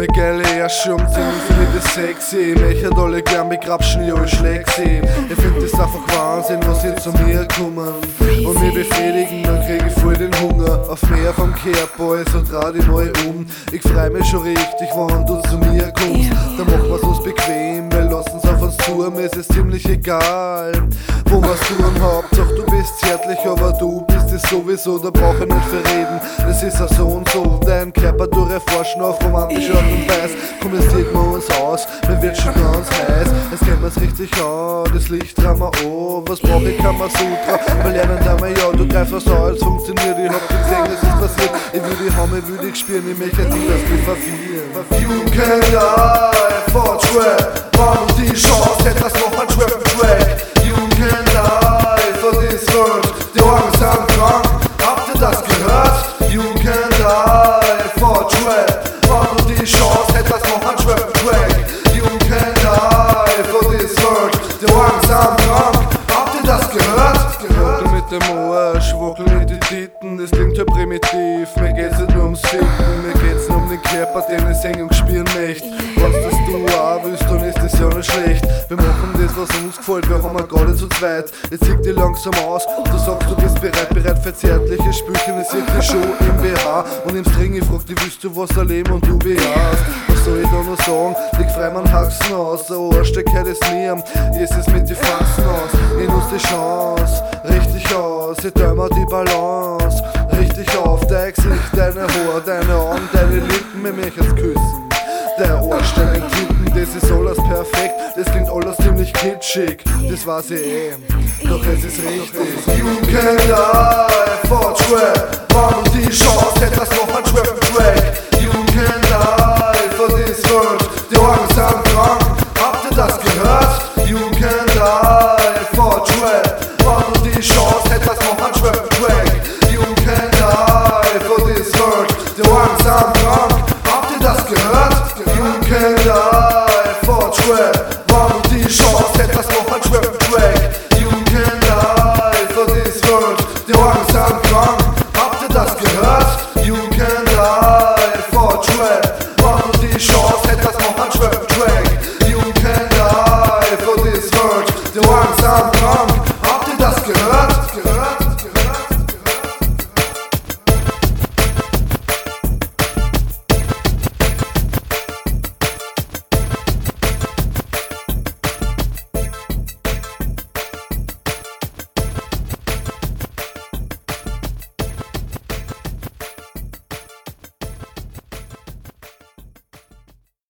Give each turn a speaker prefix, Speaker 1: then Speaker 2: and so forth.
Speaker 1: eine geile Ärsche umziehen und finde das sexy. Ich möchte alle gern begrapschen, ja ich schläg sie. Ich find das einfach Wahnsinn, was sie zu mir kommen und mich befriedigen, dann krieg ich voll den Hunger auf mehr vom Körper, also dreh dich mal um. Ich freu mich schon richtig, wann du zu mir kommst. Dann machen wir's uns bequem, wir lassen's auf uns zu, mir ist es ziemlich egal, wo wir's tun. Hauptsache du bist zärtlich, aber du bist es sowieso, da brauch ich nicht verreden. Das ist auch so und so, dein Körper du erforschen auf romantische Art und Weise. Komm, jetzt sieht man uns aus, mir wird schon ganz heiß. Jetzt kennt man's richtig an, das Licht dran wir an. Was brauch ich, Kamasutra, wir lernen da mal ja, du greifst was an, es funktioniert. Ich hab gesehen, es ist passiert, ich will dich haben, ich will dich spüren, ich möchte dich, dass mich verfehlen. You can die for trap, warum die Chance, hättest noch ein Trap-Track. You can die for this world, die Ohren sind krank, habt ihr das gehört? You can die for trap, warum die Chance, hättest noch ein Trap-Track. You can die for this world, die Ohren sind krank, habt ihr das gehört? Wackel mit dem Arsch, wackel mit die Titten, das klingt ja primitiv. Mir geht's nicht nur ums Ficken, mir geht's nur um den Körper, den ich singen und spüren möchte. Was das du auch willst, dann ist das ja nicht schlecht. Wir machen das, was uns gefällt, wir haben gerade zu zweit. Jetzt zieh dich langsam aus, du sagst, du bist bereit für zärtliche Spülchen. Ich sehe dich schon im BH und im String, ich frag dich, willst du was erleben und du bejahst. Was soll ich da noch sagen, leg frei mein Haxen aus, der Arsch, der gehört es mir, jetzt ist mit die Faxen aus. Ich nutz die Chance, richtig aus, ich teil mir die Balance, richtig auf, dein Gesicht, deine Haare, deine Augen, deine Lippen, mir möchtest küssen. Der Arsch, deine Klippen, das ist alles perfekt, das klingt alles ziemlich kitschig, das weiß ich eh, doch es ist richtig. You can die for trap, warum die Chance, hättest noch ein Trap-Track.